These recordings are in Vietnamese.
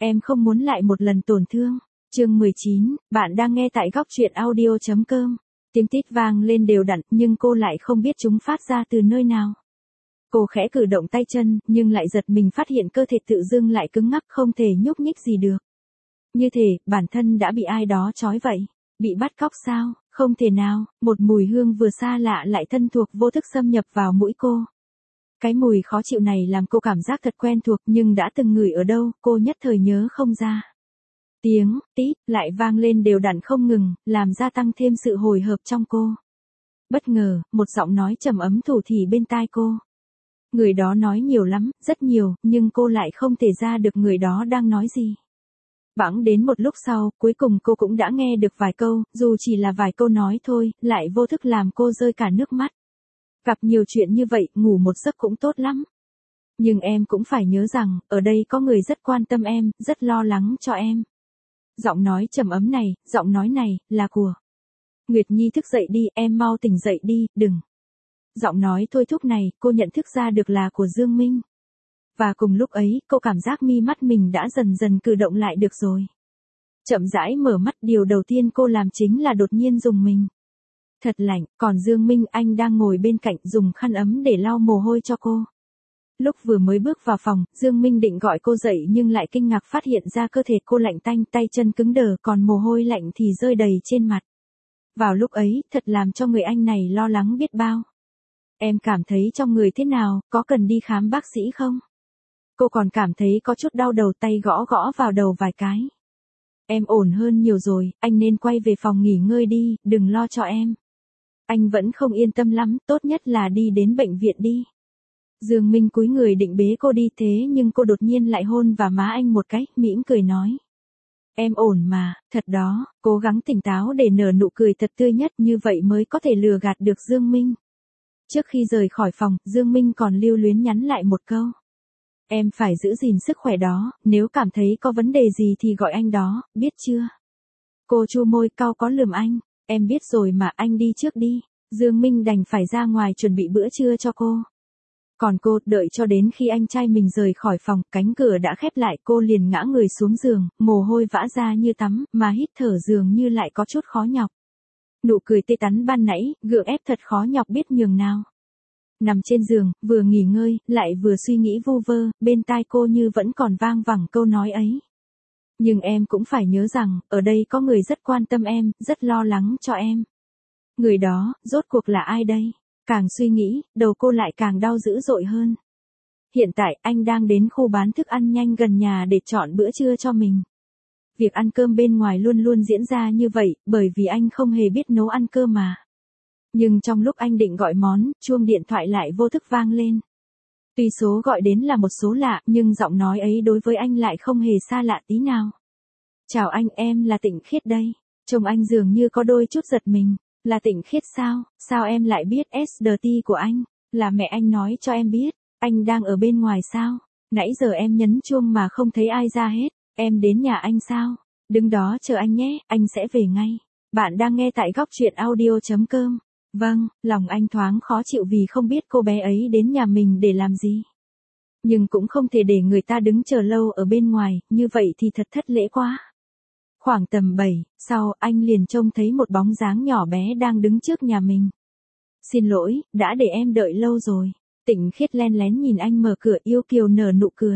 Em không muốn lại một lần tổn thương. Chương 19, bạn đang nghe tại góc truyện audio.com. Tiếng tít vang lên đều đặn, nhưng cô lại không biết chúng phát ra từ nơi nào. Cô khẽ cử động tay chân, nhưng lại giật mình phát hiện cơ thể tự dưng lại cứng ngắc không thể nhúc nhích gì được. Như thể, bản thân đã bị ai đó trói vậy. Bị bắt cóc sao? Không thể nào, một mùi hương vừa xa lạ lại thân thuộc vô thức xâm nhập vào mũi cô. Cái mùi khó chịu này làm cô cảm giác thật quen thuộc nhưng đã từng ngửi ở đâu, cô nhất thời nhớ không ra. Tiếng tít lại vang lên đều đặn không ngừng, làm gia tăng thêm sự hồi hộp trong cô. Bất ngờ, một giọng nói trầm ấm thủ thỉ bên tai cô. Người đó nói nhiều lắm, rất nhiều, nhưng cô lại không thể ra được người đó đang nói gì. Bẵng đến một lúc sau, cuối cùng cô cũng đã nghe được vài câu, dù chỉ là vài câu nói thôi, lại vô thức làm cô rơi cả nước mắt. Gặp nhiều chuyện như vậy, ngủ một giấc cũng tốt lắm. Nhưng em cũng phải nhớ rằng, ở đây có người rất quan tâm em, rất lo lắng cho em. Giọng nói trầm ấm này, giọng nói này, là của Nguyệt Nhi. Thức dậy đi, em mau tỉnh dậy đi, đừng. Giọng nói thôi thúc này, cô nhận thức ra được là của Dương Minh. Và cùng lúc ấy, cô cảm giác mi mắt mình đã dần dần cử động lại được rồi. Chậm rãi mở mắt, điều đầu tiên cô làm chính là đột nhiên rùng mình. Thật lạnh, còn Dương Minh anh đang ngồi bên cạnh dùng khăn ấm để lau mồ hôi cho cô. Lúc vừa mới bước vào phòng, Dương Minh định gọi cô dậy nhưng lại kinh ngạc phát hiện ra cơ thể cô lạnh tanh, tay chân cứng đờ, còn mồ hôi lạnh thì rơi đầy trên mặt. Vào lúc ấy, thật làm cho người anh này lo lắng biết bao. Em cảm thấy trong người thế nào, có cần đi khám bác sĩ không? Cô còn cảm thấy có chút đau đầu, tay gõ gõ vào đầu vài cái. Em ổn hơn nhiều rồi, anh nên quay về phòng nghỉ ngơi đi, đừng lo cho em. Anh vẫn không yên tâm lắm, tốt nhất là đi đến bệnh viện đi. Dương Minh cúi người định bế cô đi thế nhưng cô đột nhiên lại hôn vào má anh một cái, mỉm cười nói. Em ổn mà, thật đó, cố gắng tỉnh táo để nở nụ cười thật tươi nhất, như vậy mới có thể lừa gạt được Dương Minh. Trước khi rời khỏi phòng, Dương Minh còn lưu luyến nhắn lại một câu. Em phải giữ gìn sức khỏe đó, nếu cảm thấy có vấn đề gì thì gọi anh đó, biết chưa? Cô chu môi cau có lườm anh, em biết rồi mà, anh đi trước đi. Dương Minh đành phải ra ngoài chuẩn bị bữa trưa cho cô. Còn cô, đợi cho đến khi anh trai mình rời khỏi phòng, cánh cửa đã khép lại, cô liền ngã người xuống giường, mồ hôi vã ra như tắm, mà hít thở dường như lại có chút khó nhọc. Nụ cười tê tắn ban nãy, gượng ép thật khó nhọc biết nhường nào. Nằm trên giường, vừa nghỉ ngơi, lại vừa suy nghĩ vu vơ, bên tai cô như vẫn còn vang vẳng câu nói ấy. Nhưng em cũng phải nhớ rằng, ở đây có người rất quan tâm em, rất lo lắng cho em. Người đó, rốt cuộc là ai đây? Càng suy nghĩ, đầu cô lại càng đau dữ dội hơn. Hiện tại, anh đang đến khu bán thức ăn nhanh gần nhà để chọn bữa trưa cho mình. Việc ăn cơm bên ngoài luôn luôn diễn ra như vậy, bởi vì anh không hề biết nấu ăn cơm mà. Nhưng trong lúc anh định gọi món, chuông điện thoại lại vô thức vang lên. Tuy số gọi đến là một số lạ, nhưng giọng nói ấy đối với anh lại không hề xa lạ tí nào. Chào anh, em là Tịnh Khiết đây. Trông anh dường như có đôi chút giật mình. Là Tịnh Khiết sao? Sao em lại biết SDT của anh? Là mẹ anh nói cho em biết. Anh đang ở bên ngoài sao? Nãy giờ em nhấn chuông mà không thấy ai ra hết. Em đến nhà anh sao? Đứng đó chờ anh nhé, anh sẽ về ngay. Bạn đang nghe tại góc truyện audio.com. Vâng, lòng anh thoáng khó chịu vì không biết cô bé ấy đến nhà mình để làm gì. Nhưng cũng không thể để người ta đứng chờ lâu ở bên ngoài, như vậy thì thật thất lễ quá. Khoảng tầm 7, sau, anh liền trông thấy một bóng dáng nhỏ bé đang đứng trước nhà mình. Xin lỗi, đã để em đợi lâu rồi. Tịnh Khiết len lén nhìn anh mở cửa, yêu kiều nở nụ cười.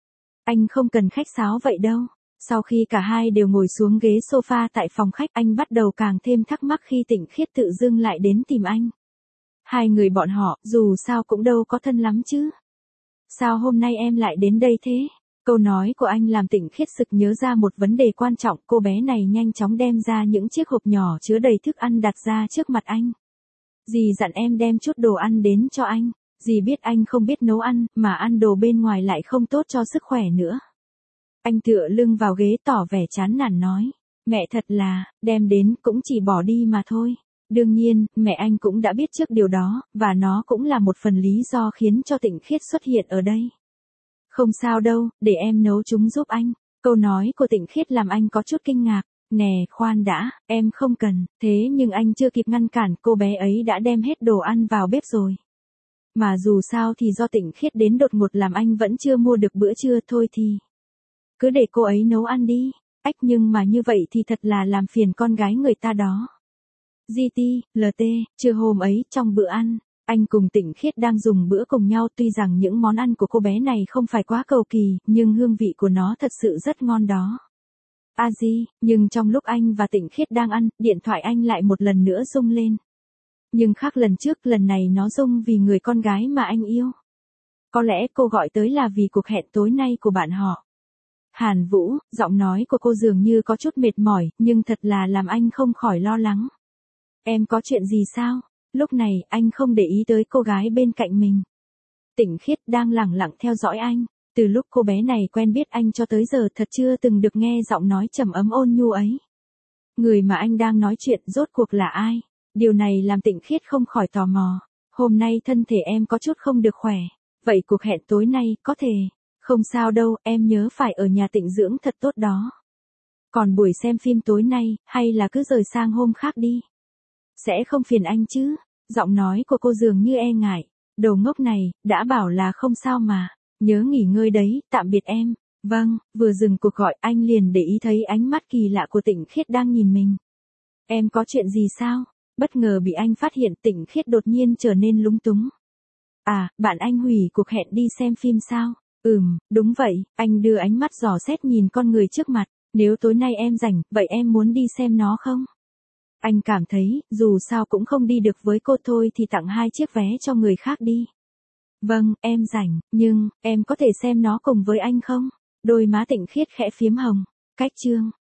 Anh không cần khách sáo vậy đâu. Sau khi cả hai đều ngồi xuống ghế sofa tại phòng khách, anh bắt đầu càng thêm thắc mắc khi Tịnh Khiết tự dưng lại đến tìm anh. Hai người bọn họ, dù sao cũng đâu có thân lắm chứ. Sao hôm nay em lại đến đây thế? Câu nói của anh làm Tịnh Khiết sực nhớ ra một vấn đề quan trọng, cô bé này nhanh chóng đem ra những chiếc hộp nhỏ chứa đầy thức ăn đặt ra trước mặt anh. Dì dặn em đem chút đồ ăn đến cho anh. Dì biết anh không biết nấu ăn, mà ăn đồ bên ngoài lại không tốt cho sức khỏe nữa. Anh tựa lưng vào ghế tỏ vẻ chán nản nói. Mẹ thật là, đem đến cũng chỉ bỏ đi mà thôi. Đương nhiên, mẹ anh cũng đã biết trước điều đó, và nó cũng là một phần lý do khiến cho Tịnh Khiết xuất hiện ở đây. Không sao đâu, để em nấu chúng giúp anh. Câu nói của Tịnh Khiết làm anh có chút kinh ngạc. Nè, khoan đã, em không cần. Thế nhưng anh chưa kịp ngăn cản, cô bé ấy đã đem hết đồ ăn vào bếp rồi. Mà dù sao thì do Tịnh Khiết đến đột ngột làm anh vẫn chưa mua được bữa trưa thôi thì. Cứ để cô ấy nấu ăn đi. Ách, nhưng mà như vậy thì thật là làm phiền con gái người ta đó. GT, LT, trưa hôm ấy trong bữa ăn, anh cùng Tịnh Khiết đang dùng bữa cùng nhau, tuy rằng những món ăn của cô bé này không phải quá cầu kỳ, nhưng hương vị của nó thật sự rất ngon đó. Nhưng trong lúc anh và Tịnh Khiết đang ăn, điện thoại anh lại một lần nữa rung lên. Nhưng khác lần trước, lần này nó rung vì người con gái mà anh yêu. Có lẽ cô gọi tới là vì cuộc hẹn tối nay của bạn họ. Hàn Vũ, giọng nói của cô dường như có chút mệt mỏi, nhưng thật là làm anh không khỏi lo lắng. Em có chuyện gì sao? Lúc này, anh không để ý tới cô gái bên cạnh mình. Tịnh Khiết đang lẳng lặng theo dõi anh. Từ lúc cô bé này quen biết anh cho tới giờ thật chưa từng được nghe giọng nói trầm ấm ôn nhu ấy. Người mà anh đang nói chuyện rốt cuộc là ai? Điều này làm Tịnh Khiết không khỏi tò mò. Hôm nay thân thể em có chút không được khỏe. Vậy cuộc hẹn tối nay có thể? Không sao đâu, em nhớ phải ở nhà tịnh dưỡng thật tốt đó. Còn buổi xem phim tối nay, hay là cứ rời sang hôm khác đi. Sẽ không phiền anh chứ? Giọng nói của cô dường như e ngại. Đồ ngốc này, đã bảo là không sao mà. Nhớ nghỉ ngơi đấy, tạm biệt em. Vâng, vừa dừng cuộc gọi anh liền để ý thấy ánh mắt kỳ lạ của Tịnh Khiết đang nhìn mình. Em có chuyện gì sao? Bất ngờ bị anh phát hiện, Tịnh Khiết đột nhiên trở nên lúng túng. À, bạn anh hủy cuộc hẹn đi xem phim sao? Đúng vậy, anh đưa ánh mắt dò xét nhìn con người trước mặt. Nếu tối nay em rảnh, vậy em muốn đi xem nó không? Anh cảm thấy, dù sao cũng không đi được với cô thôi thì tặng 2 chiếc vé cho người khác đi. Vâng, em rảnh, nhưng, em có thể xem nó cùng với anh không? Đôi má Tịnh Khiết khẽ phím hồng. Cách chương.